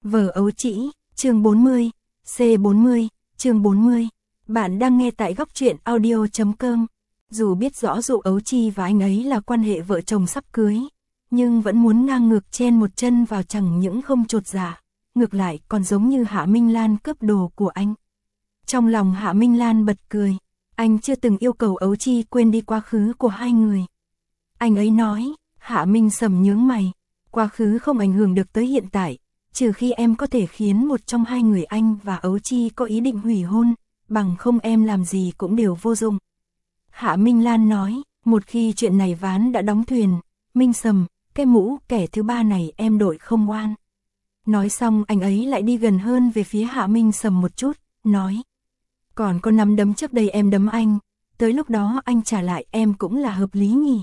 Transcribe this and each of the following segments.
Vở ấu trĩ, chương 40, C40, chương 40. Bạn đang nghe tại góc truyện audio.com. Dù biết rõ Dụ Ấu Chi và anh ấy là quan hệ vợ chồng sắp cưới, nhưng vẫn muốn ngang ngược chen một chân vào, chẳng những không chột dạ, ngược lại còn giống như Hạ Minh Lan cướp đồ của anh. Trong lòng Hạ Minh Lan bật cười, anh chưa từng yêu cầu Ấu Chi quên đi quá khứ của hai người. Anh ấy nói. Hạ Minh Sầm nhướng mày, quá khứ không ảnh hưởng được tới hiện tại, trừ khi em có thể khiến một trong hai người anh và Ấu Chi có ý định hủy hôn, bằng không em làm gì cũng đều vô dụng. Hạ Minh Lan nói, một khi chuyện này ván đã đóng thuyền, Minh Sầm, cái mũ kẻ thứ ba này em đội không oan. Nói xong anh ấy lại đi gần hơn về phía Hạ Minh Sầm một chút, nói, còn có nắm đấm trước đây em đấm anh, tới lúc đó anh trả lại em cũng là hợp lý nhỉ.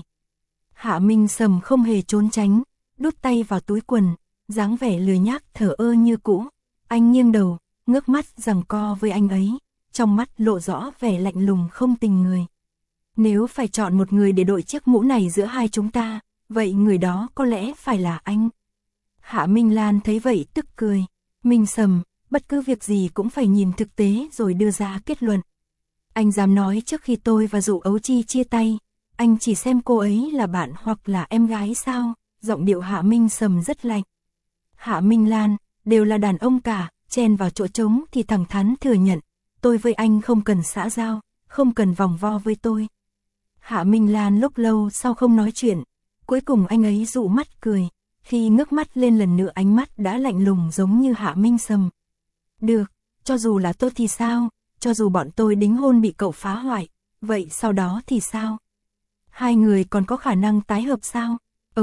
Hạ Minh Sầm không hề trốn tránh, đút tay vào túi quần, dáng vẻ lười nhác thờ ơ như cũ. Anh nghiêng đầu, ngước mắt giằng co với anh ấy, trong mắt lộ rõ vẻ lạnh lùng không tình người. Nếu phải chọn một người để đội chiếc mũ này giữa hai chúng ta, vậy người đó có lẽ phải là anh. Hạ Minh Lan thấy vậy tức cười, Minh Sầm, bất cứ việc gì cũng phải nhìn thực tế rồi đưa ra kết luận. Anh dám nói trước khi tôi và Dụ Ấu Chi chia tay, anh chỉ xem cô ấy là bạn hoặc là em gái sao? Giọng điệu Hạ Minh Sầm rất lạnh. Hạ Minh Lan, đều là đàn ông cả, chen vào chỗ trống thì thẳng thắn thừa nhận, tôi với anh không cần xã giao, không cần vòng vo với tôi. Hạ Minh Lan lúc lâu sau không nói chuyện, cuối cùng anh ấy dụ mắt cười, khi ngước mắt lên lần nữa ánh mắt đã lạnh lùng giống như Hạ Minh Sầm. Được, cho dù là tôi thì sao, cho dù bọn tôi đính hôn bị cậu phá hoại, vậy sau đó thì sao? Hai người còn có khả năng tái hợp sao?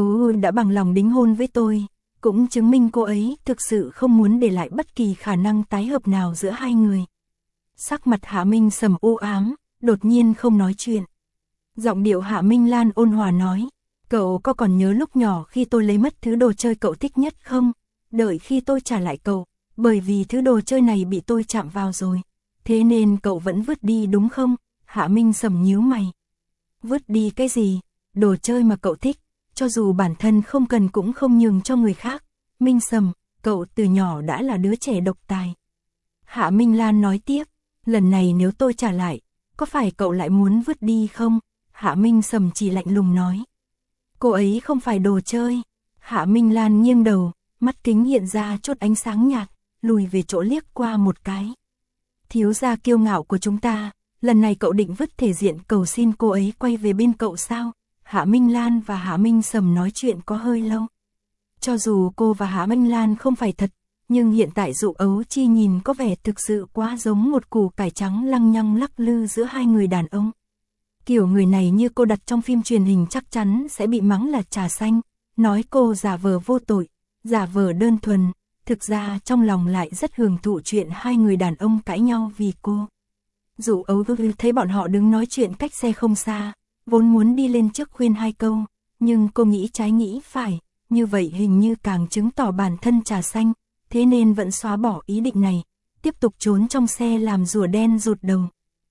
Đã bằng lòng đính hôn với tôi, cũng chứng minh cô ấy thực sự không muốn để lại bất kỳ khả năng tái hợp nào giữa hai người. Sắc mặt Hạ Minh Sầm u ám, đột nhiên không nói chuyện. Giọng điệu Hạ Minh Lan ôn hòa nói, cậu có còn nhớ lúc nhỏ khi tôi lấy mất thứ đồ chơi cậu thích nhất không? Đợi khi tôi trả lại cậu, bởi vì thứ đồ chơi này bị tôi chạm vào rồi, thế nên cậu vẫn vứt đi đúng không? Hạ Minh Sầm nhíu mày. Vứt đi cái gì? Đồ chơi mà cậu thích, cho dù bản thân không cần cũng không nhường cho người khác. Minh Sầm, cậu từ nhỏ đã là đứa trẻ độc tài. Hạ Minh Lan nói tiếp, lần này nếu tôi trả lại, có phải cậu lại muốn vứt đi không? Hạ Minh Sầm chỉ lạnh lùng nói. Cô ấy không phải đồ chơi. Hạ Minh Lan nghiêng đầu, mắt kính hiện ra chút ánh sáng nhạt, lùi về chỗ liếc qua một cái. Thiếu gia kiêu ngạo của chúng ta, lần này cậu định vứt thể diện cầu xin cô ấy quay về bên cậu sao? Hạ Minh Lan và Hạ Minh Sầm nói chuyện có hơi lâu. Cho dù cô và Hạ Minh Lan không phải thật, nhưng hiện tại Dụ Ấu Chi nhìn có vẻ thực sự quá giống một củ cải trắng lăng nhăng lắc lư giữa hai người đàn ông. Kiểu người này như cô đặt trong phim truyền hình chắc chắn sẽ bị mắng là trà xanh, nói cô giả vờ vô tội, giả vờ đơn thuần, thực ra trong lòng lại rất hưởng thụ chuyện hai người đàn ông cãi nhau vì cô. Dụ Ấu Chi thấy bọn họ đứng nói chuyện cách xe không xa, vốn muốn đi lên trước khuyên hai câu, nhưng cô nghĩ trái nghĩ phải, như vậy hình như càng chứng tỏ bản thân trà xanh, thế nên vẫn xóa bỏ ý định này, tiếp tục trốn trong xe làm rùa đen rụt đầu.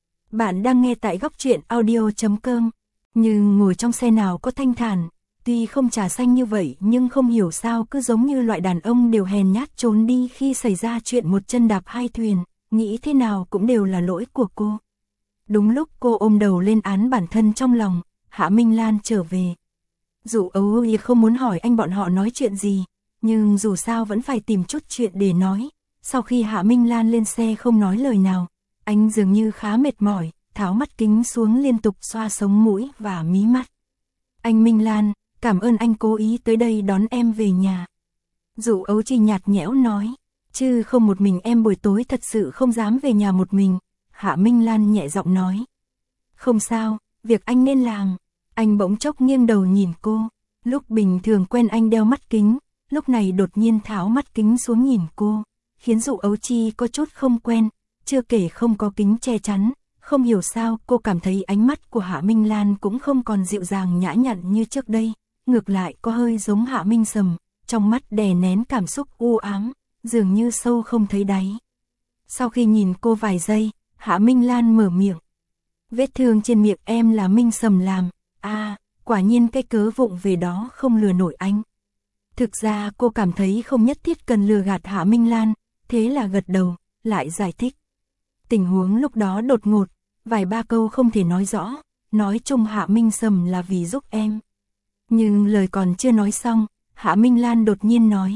Bạn đang nghe tại góc truyện audio.com, nhưng ngồi trong xe nào có thanh thản, tuy không trà xanh như vậy nhưng không hiểu sao cứ giống như loại đàn ông đều hèn nhát trốn đi khi xảy ra chuyện một chân đạp hai thuyền, nghĩ thế nào cũng đều là lỗi của cô. Đúng lúc cô ôm đầu lên án bản thân trong lòng, Hạ Minh Lan trở về. Dụ Ấu Chi không muốn hỏi anh bọn họ nói chuyện gì, nhưng dù sao vẫn phải tìm chút chuyện để nói. Sau khi Hạ Minh Lan lên xe không nói lời nào, anh dường như khá mệt mỏi, tháo mắt kính xuống liên tục xoa sống mũi và mí mắt. Anh Minh Lan, cảm ơn anh cố ý tới đây đón em về nhà. Dụ Ấu Chi nhạt nhẽo nói, chứ không một mình em buổi tối thật sự không dám về nhà một mình. Hạ Minh Lan nhẹ giọng nói. Không sao, việc anh nên làm. Anh bỗng chốc nghiêng đầu nhìn cô. Lúc bình thường quen anh đeo mắt kính, lúc này đột nhiên tháo mắt kính xuống nhìn cô, khiến Dụ Ấu Chi có chút không quen, chưa kể không có kính che chắn. Không hiểu sao cô cảm thấy ánh mắt của Hạ Minh Lan cũng không còn dịu dàng nhã nhặn như trước đây, ngược lại có hơi giống Hạ Minh Sầm, trong mắt đè nén cảm xúc u ám, dường như sâu không thấy đáy. Sau khi nhìn cô vài giây, Hạ Minh Lan mở miệng. Vết thương trên miệng em là Minh Sầm làm, quả nhiên cái cớ vụng về đó không lừa nổi anh. Thực ra cô cảm thấy không nhất thiết cần lừa gạt Hạ Minh Lan, thế là gật đầu, lại giải thích. Tình huống lúc đó đột ngột, vài ba câu không thể nói rõ, nói chung Hạ Minh Sầm là vì giúp em. Nhưng lời còn chưa nói xong, Hạ Minh Lan đột nhiên nói.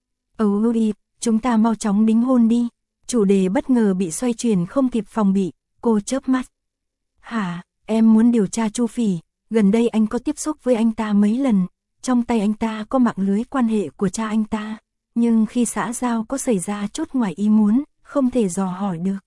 Ôi, chúng ta mau chóng đính hôn đi. Chủ đề bất ngờ bị xoay chuyển không kịp phòng bị, cô chớp mắt. Hả, em muốn điều tra Chu Phỉ, gần đây anh có tiếp xúc với anh ta mấy lần, trong tay anh ta có mạng lưới quan hệ của cha anh ta, nhưng khi xã giao có xảy ra chút ngoài ý muốn, không thể dò hỏi được.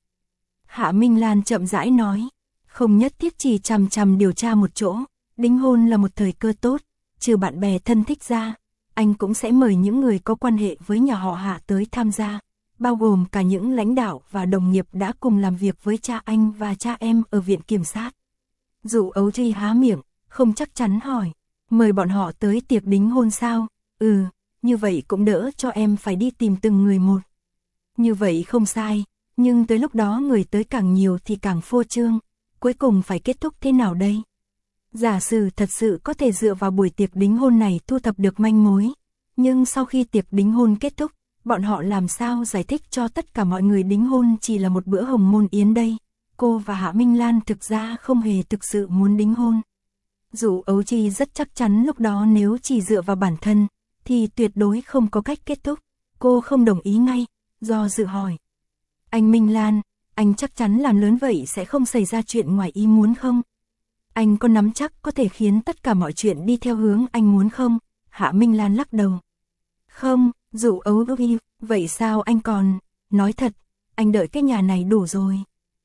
Hạ Minh Lan chậm rãi nói, không nhất thiết chỉ chằm chằm điều tra một chỗ, đính hôn là một thời cơ tốt, trừ bạn bè thân thích ra, anh cũng sẽ mời những người có quan hệ với nhà họ Hạ tới tham gia, bao gồm cả những lãnh đạo và đồng nghiệp đã cùng làm việc với cha anh và cha em ở viện kiểm sát. Dụ Ấu Tri há miệng, không chắc chắn hỏi, mời bọn họ tới tiệc đính hôn sao? Như vậy cũng đỡ cho em phải đi tìm từng người một. Như vậy không sai, nhưng tới lúc đó người tới càng nhiều thì càng phô trương, cuối cùng phải kết thúc thế nào đây? Giả sử thật sự có thể dựa vào buổi tiệc đính hôn này thu thập được manh mối, nhưng sau khi tiệc đính hôn kết thúc, bọn họ làm sao giải thích cho tất cả mọi người đính hôn chỉ là một bữa hồng môn yến đây? Cô và Hạ Minh Lan thực ra không hề thực sự muốn đính hôn. Dù Ấu Tri rất chắc chắn lúc đó nếu chỉ dựa vào bản thân, thì tuyệt đối không có cách kết thúc. Cô không đồng ý ngay, do dự hỏi. Anh Minh Lan, anh chắc chắn làm lớn vậy sẽ không xảy ra chuyện ngoài ý muốn không? Anh có nắm chắc có thể khiến tất cả mọi chuyện đi theo hướng anh muốn không? Hạ Minh Lan lắc đầu. Không, Dụ Ấu Tri, vậy sao anh còn... Nói thật, anh đợi cái nhà này đủ rồi.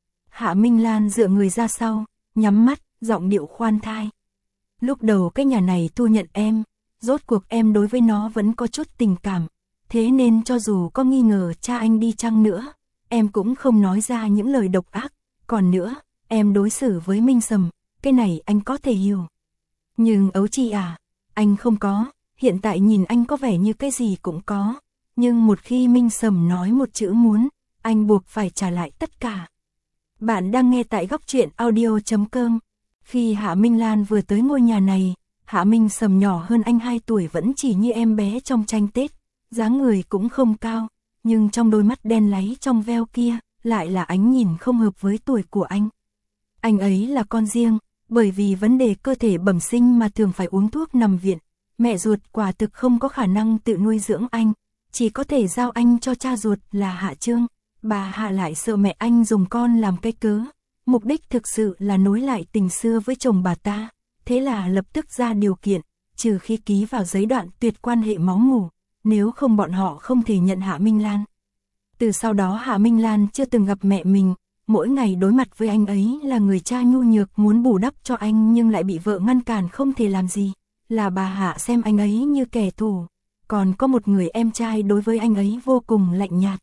Hạ Minh Lan dựa người ra sau, nhắm mắt, giọng điệu khoan thai. Lúc đầu cái nhà này thu nhận em, rốt cuộc em đối với nó vẫn có chút tình cảm. Thế nên cho dù có nghi ngờ cha anh đi chăng nữa, em cũng không nói ra những lời độc ác. Còn nữa, em đối xử với Minh Sầm, cái này anh có thể hiểu. Nhưng Ấu Tri à, anh không có, hiện tại nhìn anh có vẻ như cái gì cũng có. Nhưng một khi Minh Sầm nói một chữ muốn, anh buộc phải trả lại tất cả. Bạn đang nghe tại Góc Truyện Audio.com. Khi Hạ Minh Lan vừa tới ngôi nhà này, Hạ Minh Sầm nhỏ hơn anh 2 tuổi vẫn chỉ như em bé trong tranh Tết, dáng người cũng không cao, nhưng trong đôi mắt đen láy trong veo kia, lại là ánh nhìn không hợp với tuổi của anh. Anh ấy là con riêng, bởi vì vấn đề cơ thể bẩm sinh mà thường phải uống thuốc nằm viện, mẹ ruột quả thực không có khả năng tự nuôi dưỡng anh, chỉ có thể giao anh cho cha ruột là Hạ Trương. Bà Hạ lại sợ mẹ anh dùng con làm cái cớ, mục đích thực sự là nối lại tình xưa với chồng bà ta, thế là lập tức ra điều kiện, trừ khi ký vào giấy đoạn tuyệt quan hệ máu mủ, nếu không bọn họ không thể nhận Hạ Minh Lan. Từ sau đó Hạ Minh Lan chưa từng gặp mẹ mình, mỗi ngày đối mặt với anh ấy là người cha nhu nhược muốn bù đắp cho anh nhưng lại bị vợ ngăn cản không thể làm gì, là bà Hạ xem anh ấy như kẻ thù, còn có một người em trai đối với anh ấy vô cùng lạnh nhạt.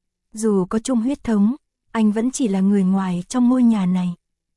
Dù có chung huyết thống, anh vẫn chỉ là người ngoài trong ngôi nhà này.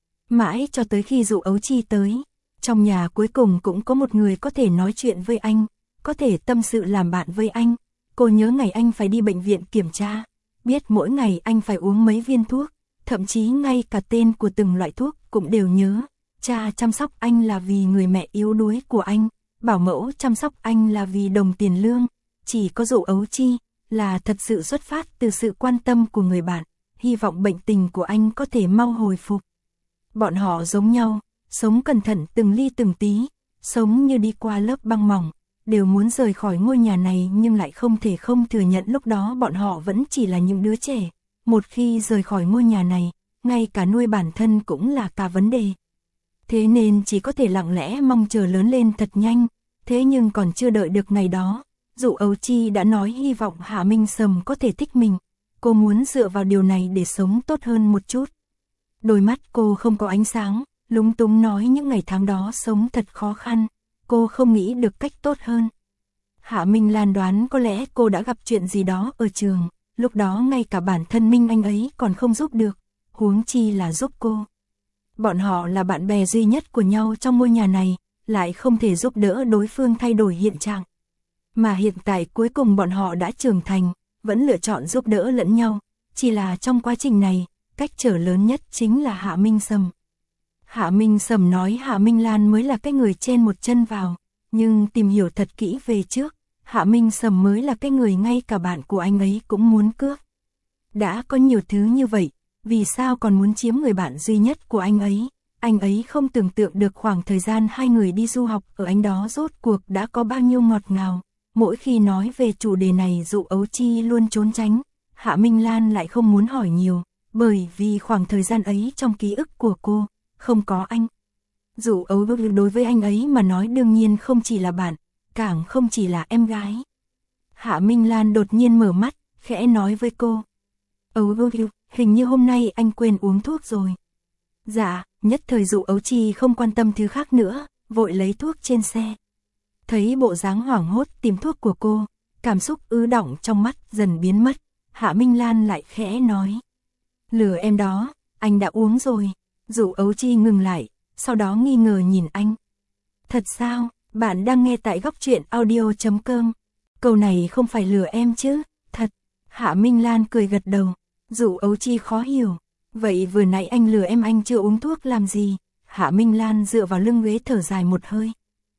Mãi cho tới khi Dụ Ấu Tri tới, trong nhà cuối cùng cũng có một người có thể nói chuyện với anh, có thể tâm sự làm bạn với anh. Cô nhớ ngày anh phải đi bệnh viện kiểm tra, biết mỗi ngày anh phải uống mấy viên thuốc, thậm chí ngay cả tên của từng loại thuốc cũng đều nhớ. Cha chăm sóc anh là vì người mẹ yếu đuối của anh, bảo mẫu chăm sóc anh là vì đồng tiền lương, chỉ có Dụ Ấu Tri là thật sự xuất phát từ sự quan tâm của người bạn, hy vọng bệnh tình của anh có thể mau hồi phục. Bọn họ giống nhau, sống cẩn thận từng ly từng tí, sống như đi qua lớp băng mỏng, đều muốn rời khỏi ngôi nhà này nhưng lại không thể không thừa nhận lúc đó bọn họ vẫn chỉ là những đứa trẻ. Một khi rời khỏi ngôi nhà này, ngay cả nuôi bản thân cũng là cả vấn đề. Thế nên chỉ có thể lặng lẽ mong chờ lớn lên thật nhanh, thế nhưng còn chưa đợi được ngày đó. Dụ Ấu Tri đã nói hy vọng Hạ Minh Sầm có thể thích mình, cô muốn dựa vào điều này để sống tốt hơn một chút. Đôi mắt cô không có ánh sáng, lúng túng nói những ngày tháng đó sống thật khó khăn, cô không nghĩ được cách tốt hơn. Hạ Minh Lan đoán có lẽ cô đã gặp chuyện gì đó ở trường, lúc đó ngay cả bản thân Minh anh ấy còn không giúp được, huống chi là giúp cô. Bọn họ là bạn bè duy nhất của nhau trong ngôi nhà này, lại không thể giúp đỡ đối phương thay đổi hiện trạng. Mà hiện tại cuối cùng bọn họ đã trưởng thành, vẫn lựa chọn giúp đỡ lẫn nhau, chỉ là trong quá trình này, cách trở lớn nhất chính là Hạ Minh Sầm. Hạ Minh Sầm nói Hạ Minh Lan mới là cái người chen một chân vào, nhưng tìm hiểu thật kỹ về trước, Hạ Minh Sầm mới là cái người ngay cả bạn của anh ấy cũng muốn cướp. Đã có nhiều thứ như vậy, vì sao còn muốn chiếm người bạn duy nhất của anh ấy? Anh ấy không tưởng tượng được khoảng thời gian hai người đi du học ở Anh đó rốt cuộc đã có bao nhiêu ngọt ngào. Mỗi khi nói về chủ đề này Dụ Ấu Chi luôn trốn tránh, Hạ Minh Lan lại không muốn hỏi nhiều, bởi vì khoảng thời gian ấy trong ký ức của cô, không có anh. Dụ Ấu đối với anh ấy mà nói đương nhiên không chỉ là bạn, càng không chỉ là em gái. Hạ Minh Lan đột nhiên mở mắt, khẽ nói với cô. Ấu, hình như hôm nay anh quên uống thuốc rồi. Dạ, nhất thời Dụ Ấu Chi không quan tâm thứ khác nữa, vội lấy thuốc trên xe. Thấy bộ dáng hoảng hốt tìm thuốc của cô, cảm xúc ứ đọng trong mắt dần biến mất, Hạ Minh Lan lại khẽ nói. Lừa em đó, anh đã uống rồi. Dụ Ấu Chi ngừng lại, sau đó nghi ngờ nhìn anh. Thật sao, bạn đang nghe tại góc truyện audio.com. Câu này không phải lừa em chứ, thật. Hạ Minh Lan cười gật đầu. Dụ Ấu Chi khó hiểu. Vậy vừa nãy anh lừa em anh chưa uống thuốc làm gì? Hạ Minh Lan dựa vào lưng ghế thở dài một hơi.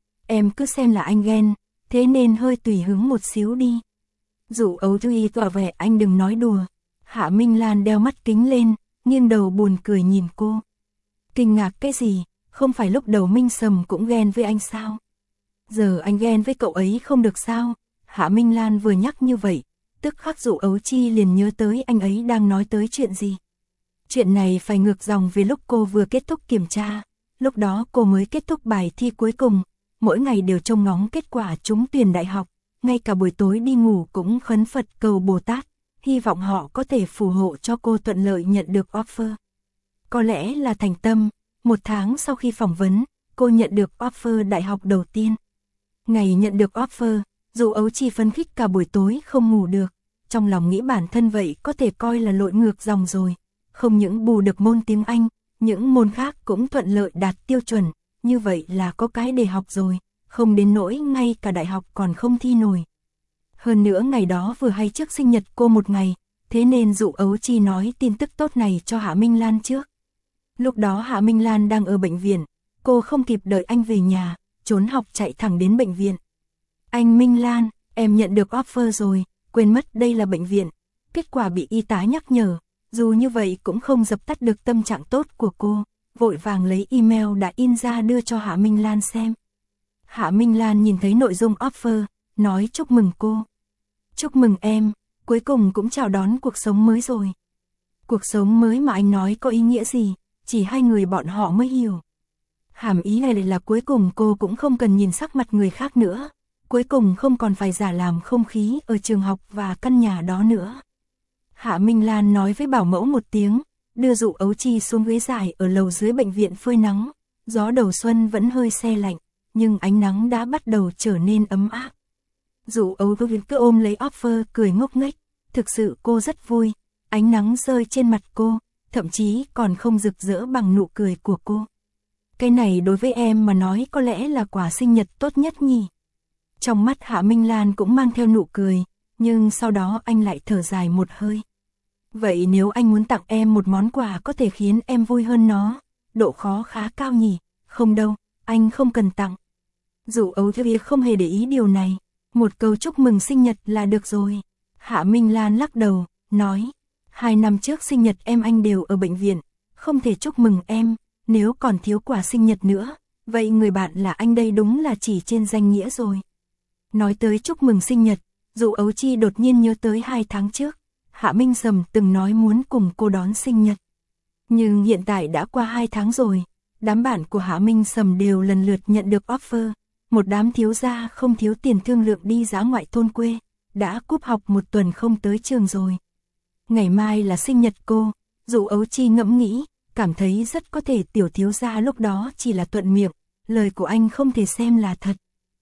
Em cứ xem là anh ghen, thế nên hơi tùy hứng một xíu đi. Dụ Ấu Chi tỏ vẻ anh đừng nói đùa. Hạ Minh Lan đeo mắt kính lên, nghiêng đầu buồn cười nhìn cô. Kinh ngạc cái gì, không phải lúc đầu Minh Sầm cũng ghen với anh sao? Giờ anh ghen với cậu ấy không được sao? Hạ Minh Lan vừa nhắc như vậy, tức khắc Dụ Ấu Chi liền nhớ tới anh ấy đang nói tới chuyện gì. Chuyện này phải ngược dòng về lúc cô vừa kết thúc kiểm tra, lúc đó cô mới kết thúc bài thi cuối cùng, mỗi ngày đều trông ngóng kết quả trúng tuyển đại học, ngay cả buổi tối đi ngủ cũng khấn Phật cầu Bồ Tát, hy vọng họ có thể phù hộ cho cô thuận lợi nhận được offer. Có lẽ là thành tâm, 1 tháng sau khi phỏng vấn, cô nhận được offer đại học đầu tiên. Ngày nhận được offer, Dụ Ấu Chi phấn khích cả buổi tối không ngủ được, trong lòng nghĩ bản thân vậy có thể coi là lội ngược dòng rồi. Không những bù được môn tiếng Anh, những môn khác cũng thuận lợi đạt tiêu chuẩn, như vậy là có cái để học rồi, không đến nỗi ngay cả đại học còn không thi nổi. Hơn nữa ngày đó vừa hay trước sinh nhật cô một ngày, thế nên Dụ Ấu Chi nói tin tức tốt này cho Hạ Minh Lan trước. Lúc đó Hạ Minh Lan đang ở bệnh viện, cô không kịp đợi anh về nhà, trốn học chạy thẳng đến bệnh viện. Anh Minh Lan, em nhận được offer rồi, quên mất đây là bệnh viện, kết quả bị y tá nhắc nhở. Dù như vậy cũng không dập tắt được tâm trạng tốt của cô, vội vàng lấy email đã in ra đưa cho Hạ Minh Lan xem. Hạ Minh Lan nhìn thấy nội dung offer, nói chúc mừng cô. Chúc mừng em, cuối cùng cũng chào đón cuộc sống mới rồi. Cuộc sống mới mà anh nói có ý nghĩa gì, chỉ hai người bọn họ mới hiểu. Hàm ý này là cuối cùng cô cũng không cần nhìn sắc mặt người khác nữa, cuối cùng không còn phải giả làm không khí ở trường học và căn nhà đó nữa. Hạ Minh Lan nói với bảo mẫu một tiếng, đưa Dụ Ấu Chi xuống ghế dài ở lầu dưới bệnh viện phơi nắng. Gió đầu xuân vẫn hơi se lạnh, nhưng ánh nắng đã bắt đầu trở nên ấm áp. Dụ Ấu Chi cứ ôm lấy offer cười ngốc nghếch, thực sự cô rất vui, ánh nắng rơi trên mặt cô, thậm chí còn không rực rỡ bằng nụ cười của cô. Cái này đối với em mà nói có lẽ là quà sinh nhật tốt nhất nhỉ. Trong mắt Hạ Minh Lan cũng mang theo nụ cười, nhưng sau đó anh lại thở dài một hơi. Vậy nếu anh muốn tặng em một món quà có thể khiến em vui hơn nó, độ khó khá cao nhỉ? Không đâu, anh không cần tặng. Dụ Ấu Chi không hề để ý điều này, một câu chúc mừng sinh nhật là được rồi. Hạ Minh Lan lắc đầu, nói, 2 năm trước sinh nhật em anh đều ở bệnh viện, không thể chúc mừng em, nếu còn thiếu quà sinh nhật nữa, vậy người bạn là anh đây đúng là chỉ trên danh nghĩa rồi. Nói tới chúc mừng sinh nhật, Dụ Ấu Chi đột nhiên nhớ tới 2 tháng trước. Hạ Minh Sầm từng nói muốn cùng cô đón sinh nhật. Nhưng hiện tại đã qua 2 tháng rồi, đám bạn của Hạ Minh Sầm đều lần lượt nhận được offer, một đám thiếu gia không thiếu tiền thương lượng đi dã ngoại thôn quê, đã cúp học 1 tuần không tới trường rồi. Ngày mai là sinh nhật cô, Dụ Ấu Chi ngẫm nghĩ, cảm thấy rất có thể tiểu thiếu gia lúc đó chỉ là thuận miệng, lời của anh không thể xem là thật.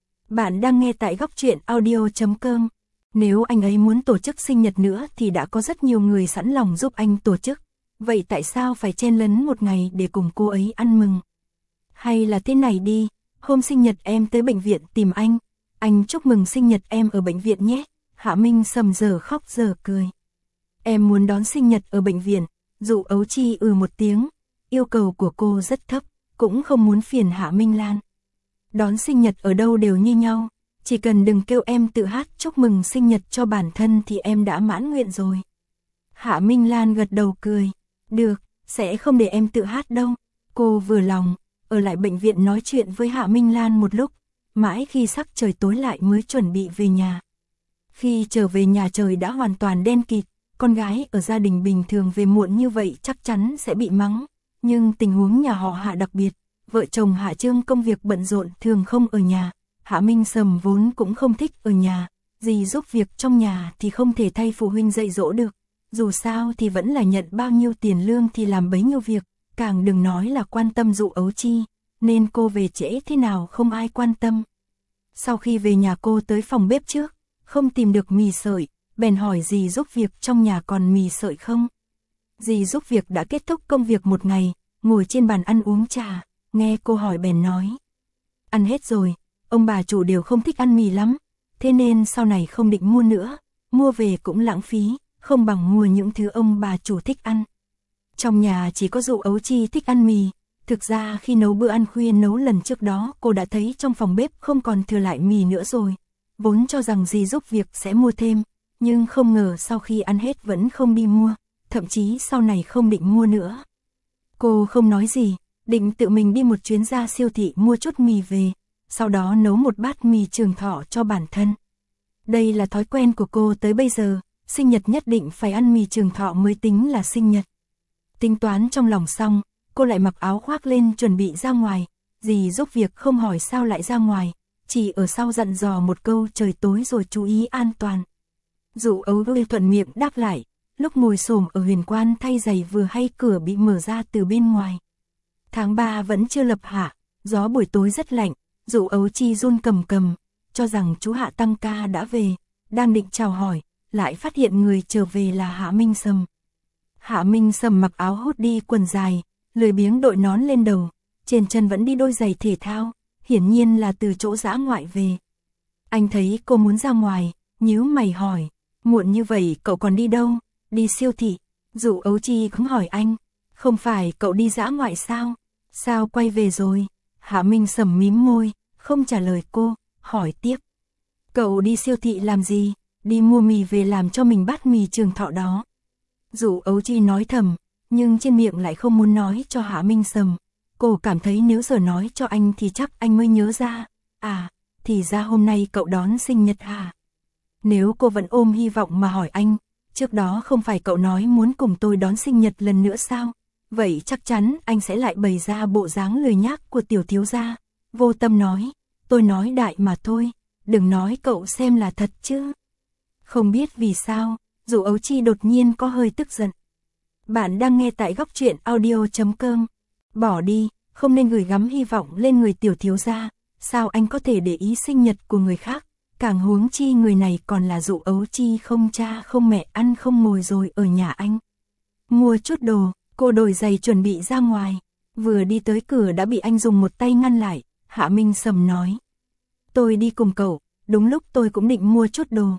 Bạn đang nghe tại góc truyện audio.com. Nếu anh ấy muốn tổ chức sinh nhật nữa thì đã có rất nhiều người sẵn lòng giúp anh tổ chức. Vậy tại sao phải chen lấn một ngày để cùng cô ấy ăn mừng? Hay là thế này đi, hôm sinh nhật em tới bệnh viện tìm anh chúc mừng sinh nhật em ở bệnh viện nhé. Hạ Minh Sầm giờ khóc giờ cười. Em muốn đón sinh nhật ở bệnh viện. Dụ Ấu Chi một tiếng, yêu cầu của cô rất thấp, cũng không muốn phiền Hạ Minh Lan. Đón sinh nhật ở đâu đều như nhau. Chỉ cần đừng kêu em tự hát chúc mừng sinh nhật cho bản thân thì em đã mãn nguyện rồi. Hạ Minh Lan gật đầu cười. Được, sẽ không để em tự hát đâu. Cô vừa lòng, ở lại bệnh viện nói chuyện với Hạ Minh Lan một lúc, mãi khi sắc trời tối lại mới chuẩn bị về nhà. Khi trở về nhà trời đã hoàn toàn đen kịt, con gái ở gia đình bình thường về muộn như vậy chắc chắn sẽ bị mắng. Nhưng tình huống nhà họ Hạ đặc biệt, vợ chồng Hạ Trương công việc bận rộn thường không ở nhà. Hạ Minh Sầm vốn cũng không thích ở nhà, dì giúp việc trong nhà thì không thể thay phụ huynh dạy dỗ được. Dù sao thì vẫn là nhận bao nhiêu tiền lương thì làm bấy nhiêu việc, càng đừng nói là quan tâm Dụ Ấu Chi, nên cô về trễ thế nào không ai quan tâm. Sau khi về nhà cô tới phòng bếp trước, không tìm được mì sợi, bèn hỏi dì giúp việc trong nhà còn mì sợi không. Dì giúp việc đã kết thúc công việc một ngày, ngồi trên bàn ăn uống trà, nghe cô hỏi bèn nói. Ăn hết rồi, ông bà chủ đều không thích ăn mì lắm, thế nên sau này không định mua nữa, mua về cũng lãng phí, không bằng mua những thứ ông bà chủ thích ăn. Trong nhà chỉ có Dụ Ấu Chi thích ăn mì, thực ra khi nấu bữa ăn khuya nấu lần trước đó cô đã thấy trong phòng bếp không còn thừa lại mì nữa rồi. Vốn cho rằng dì giúp việc sẽ mua thêm, nhưng không ngờ sau khi ăn hết vẫn không đi mua, thậm chí sau này không định mua nữa. Cô không nói gì, định tự mình đi một chuyến ra siêu thị mua chút mì về, sau đó nấu một bát mì Trường Thọ cho bản thân. Đây là thói quen của cô tới bây giờ, sinh nhật nhất định phải ăn mì Trường Thọ mới tính là sinh nhật. Tính toán trong lòng xong, cô lại mặc áo khoác lên chuẩn bị ra ngoài, dì giúp việc không hỏi sao lại ra ngoài, chỉ ở sau dặn dò một câu trời tối rồi chú ý an toàn. Dụ Ấu Chi thuận miệng đáp lại, lúc ngồi xổm ở huyền quan thay giày vừa hay cửa bị mở ra từ bên ngoài. Tháng 3 vẫn chưa lập hạ, gió buổi tối rất lạnh, Dụ Ấu Chi run cầm cầm, cho rằng chú Hạ tăng ca đã về, đang định chào hỏi, lại phát hiện người trở về là Hạ Minh Sầm. Hạ Minh Sầm mặc áo hoodie quần dài, lười biếng đội nón lên đầu, trên chân vẫn đi đôi giày thể thao, hiển nhiên là từ chỗ dã ngoại về. Anh thấy cô muốn ra ngoài, nhíu mày hỏi, muộn như vậy cậu còn đi đâu? Đi siêu thị. Dụ Ấu Chi cũng hỏi anh, không phải cậu đi dã ngoại sao? Sao quay về rồi? Hạ Minh Sầm mím môi, không trả lời cô, hỏi tiếp. Cậu đi siêu thị làm gì? Đi mua mì về làm cho mình bát mì Trường Thọ đó. Dụ Ấu Chi nói thầm, nhưng trên miệng lại không muốn nói cho Hạ Minh Sầm. Cô cảm thấy nếu giờ nói cho anh thì chắc anh mới nhớ ra. À, thì ra hôm nay cậu đón sinh nhật hả? Nếu cô vẫn ôm hy vọng mà hỏi anh, trước đó không phải cậu nói muốn cùng tôi đón sinh nhật lần nữa sao? Vậy chắc chắn anh sẽ lại bày ra bộ dáng lười nhác của tiểu thiếu gia. Vô tâm nói, tôi nói đại mà thôi, đừng nói cậu xem là thật chứ. Không biết vì sao, Dụ Ấu Chi đột nhiên có hơi tức giận. Bạn đang nghe tại góc truyện audio.com. Bỏ đi, không nên gửi gắm hy vọng lên người tiểu thiếu gia, sao anh có thể để ý sinh nhật của người khác, càng huống chi người này còn là Dụ Ấu Chi không cha không mẹ ăn không ngồi rồi ở nhà anh. Mua chút đồ, cô đổi giày chuẩn bị ra ngoài, vừa đi tới cửa đã bị anh dùng một tay ngăn lại. Hạ Minh Sầm nói, tôi đi cùng cậu, đúng lúc tôi cũng định mua chút đồ.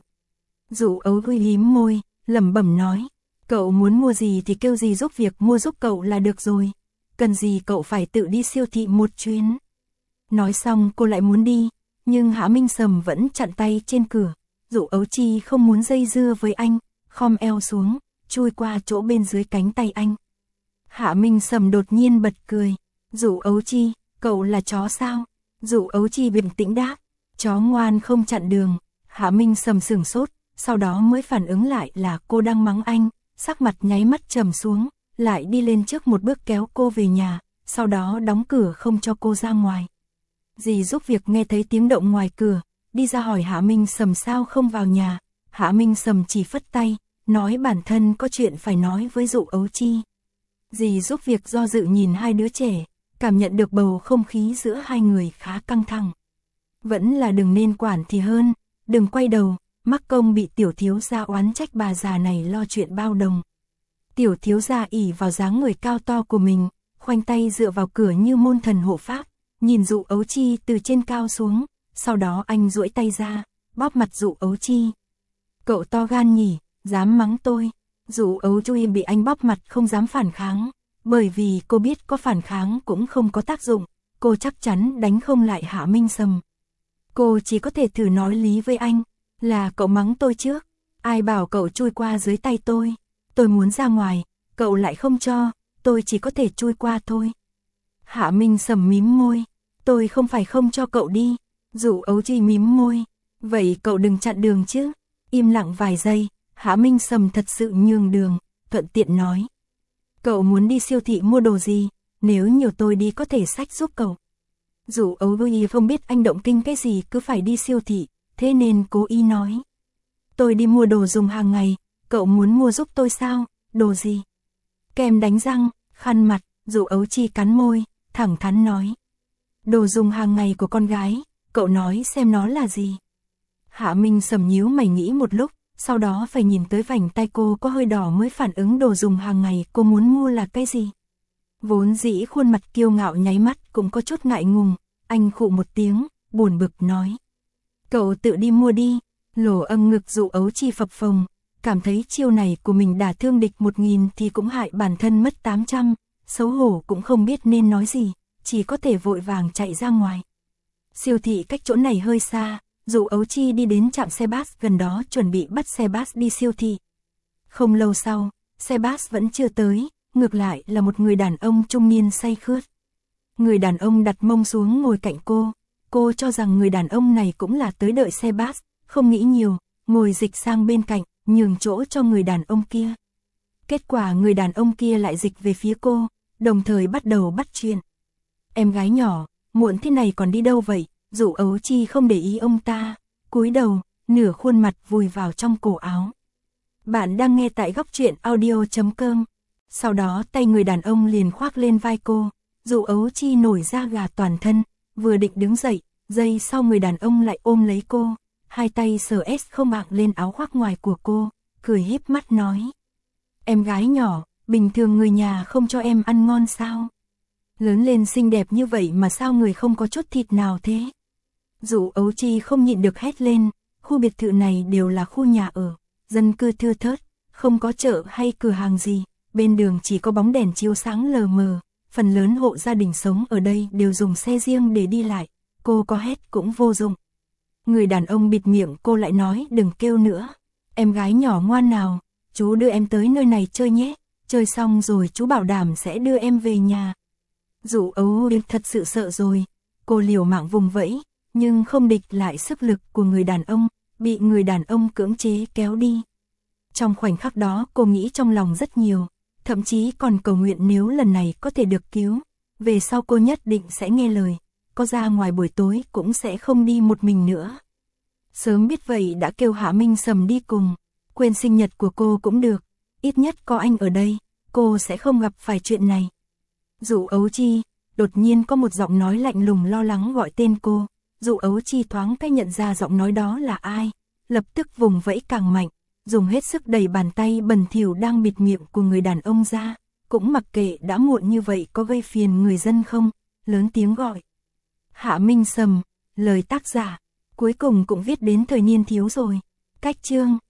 Dụ Ấu Chi hím môi, lẩm bẩm nói, cậu muốn mua gì thì kêu gì giúp việc mua giúp cậu là được rồi, cần gì cậu phải tự đi siêu thị một chuyến. Nói xong cô lại muốn đi, nhưng Hạ Minh Sầm vẫn chặn tay trên cửa. Dụ Ấu Chi không muốn dây dưa với anh, khom eo xuống, chui qua chỗ bên dưới cánh tay anh. Hạ Minh Sầm đột nhiên bật cười, Dụ Ấu Chi, cậu là chó sao? Dụ Ấu Chi bình tĩnh đáp, chó ngoan không chặn đường. Hạ Minh Sầm sửng sốt, sau đó mới phản ứng lại là cô đang mắng anh, sắc mặt nháy mắt trầm xuống, lại đi lên trước một bước kéo cô về nhà, sau đó đóng cửa không cho cô ra ngoài. Dì giúp việc nghe thấy tiếng động ngoài cửa, đi ra hỏi Hạ Minh Sầm sao không vào nhà. Hạ Minh Sầm chỉ phất tay, nói bản thân có chuyện phải nói với Dụ Ấu Chi. Dì giúp việc do dự nhìn hai đứa trẻ, cảm nhận được bầu không khí giữa hai người khá căng thẳng. Vẫn là đừng nên quản thì hơn, đừng quay đầu, mắc công bị tiểu thiếu gia oán trách bà già này lo chuyện bao đồng. Tiểu thiếu gia ỷ vào dáng người cao to của mình, khoanh tay dựa vào cửa như môn thần hộ pháp, nhìn Dụ Ấu Chi từ trên cao xuống, sau đó anh duỗi tay ra, bóp mặt Dụ Ấu Chi. Cậu to gan nhỉ, dám mắng tôi. Dụ Ấu Chi bị anh bóp mặt không dám phản kháng, bởi vì cô biết có phản kháng cũng không có tác dụng, cô chắc chắn đánh không lại Hạ Minh Sầm. Cô chỉ có thể thử nói lý với anh, là cậu mắng tôi trước, ai bảo cậu chui qua dưới tay tôi muốn ra ngoài, cậu lại không cho, tôi chỉ có thể chui qua thôi. Hạ Minh Sầm mím môi, tôi không phải không cho cậu đi, Dụ Ấu Chi mím môi, vậy cậu đừng chặn đường chứ. Im lặng vài giây, Hạ Minh Sầm thật sự nhường đường, thuận tiện nói. Cậu muốn đi siêu thị mua đồ gì, nếu nhiều tôi đi có thể xách giúp cậu. Dụ Ấu Chi không biết anh động kinh cái gì cứ phải đi siêu thị, thế nên cố ý nói. Tôi đi mua đồ dùng hàng ngày, cậu muốn mua giúp tôi sao, đồ gì? Kem đánh răng, khăn mặt, Dụ Ấu Chi cắn môi, thẳng thắn nói. Đồ dùng hàng ngày của con gái, cậu nói xem nó là gì? Hạ Minh Sầm nhíu mày nghĩ một lúc, sau đó phải nhìn tới vành tay cô có hơi đỏ mới phản ứng đồ dùng hàng ngày cô muốn mua là cái gì. Vốn dĩ khuôn mặt kiêu ngạo nháy mắt cũng có chút ngại ngùng, anh khụ một tiếng, buồn bực nói. Cậu tự đi mua đi, lỗ âm ngực Dụ Ấu Chi phập phồng, cảm thấy chiêu này của mình đả thương địch 1000 thì cũng hại bản thân mất 800, xấu hổ cũng không biết nên nói gì, chỉ có thể vội vàng chạy ra ngoài. Siêu thị cách chỗ này hơi xa, Dụ Ấu Chi đi đến trạm xe bus gần đó chuẩn bị bắt xe bus đi siêu thị. Không lâu sau, xe bus vẫn chưa tới, ngược lại là một người đàn ông trung niên say khướt. Người đàn ông đặt mông xuống ngồi cạnh cô cho rằng người đàn ông này cũng là tới đợi xe bus, không nghĩ nhiều, ngồi dịch sang bên cạnh, nhường chỗ cho người đàn ông kia. Kết quả người đàn ông kia lại dịch về phía cô, đồng thời bắt đầu bắt chuyện. Em gái nhỏ, muộn thế này còn đi đâu vậy? Dụ Ấu Chi không để ý ông ta, cúi đầu, nửa khuôn mặt vùi vào trong cổ áo. Bạn đang nghe tại góc truyện audio.com. Sau đó tay người đàn ông liền khoác lên vai cô, Dụ Ấu Chi nổi da gà toàn thân, vừa định đứng dậy, giây sau người đàn ông lại ôm lấy cô, hai tay sờ không mạng lên áo khoác ngoài của cô, cười híp mắt nói. Em gái nhỏ, bình thường người nhà không cho em ăn ngon sao? Lớn lên xinh đẹp như vậy mà sao người không có chút thịt nào thế? Dụ Ấu Chi không nhịn được hét lên, khu biệt thự này đều là khu nhà ở, dân cư thưa thớt, không có chợ hay cửa hàng gì, bên đường chỉ có bóng đèn chiếu sáng lờ mờ, phần lớn hộ gia đình sống ở đây đều dùng xe riêng để đi lại, cô có hét cũng vô dụng. Người đàn ông bịt miệng cô lại nói đừng kêu nữa, em gái nhỏ ngoan nào, chú đưa em tới nơi này chơi nhé, chơi xong rồi chú bảo đảm sẽ đưa em về nhà. Dụ Ấu Chi thật sự sợ rồi, cô liều mạng vùng vẫy, nhưng không địch lại sức lực của người đàn ông, bị người đàn ông cưỡng chế kéo đi. Trong khoảnh khắc đó cô nghĩ trong lòng rất nhiều, thậm chí còn cầu nguyện nếu lần này có thể được cứu, về sau cô nhất định sẽ nghe lời, có ra ngoài buổi tối cũng sẽ không đi một mình nữa. Sớm biết vậy đã kêu Hạ Minh Sầm đi cùng, quên sinh nhật của cô cũng được, ít nhất có anh ở đây, cô sẽ không gặp phải chuyện này. Dụ Ấu Chi, đột nhiên có một giọng nói lạnh lùng lo lắng gọi tên cô, Dụ Ấu Chi thoáng cái nhận ra giọng nói đó là ai, lập tức vùng vẫy càng mạnh, dùng hết sức đẩy bàn tay bẩn thỉu đang bịt miệng của người đàn ông ra, cũng mặc kệ đã muộn như vậy có gây phiền người dân không, lớn tiếng gọi. Hạ Minh Sầm, lời tác giả, cuối cùng cũng viết đến thời niên thiếu rồi, cách chương.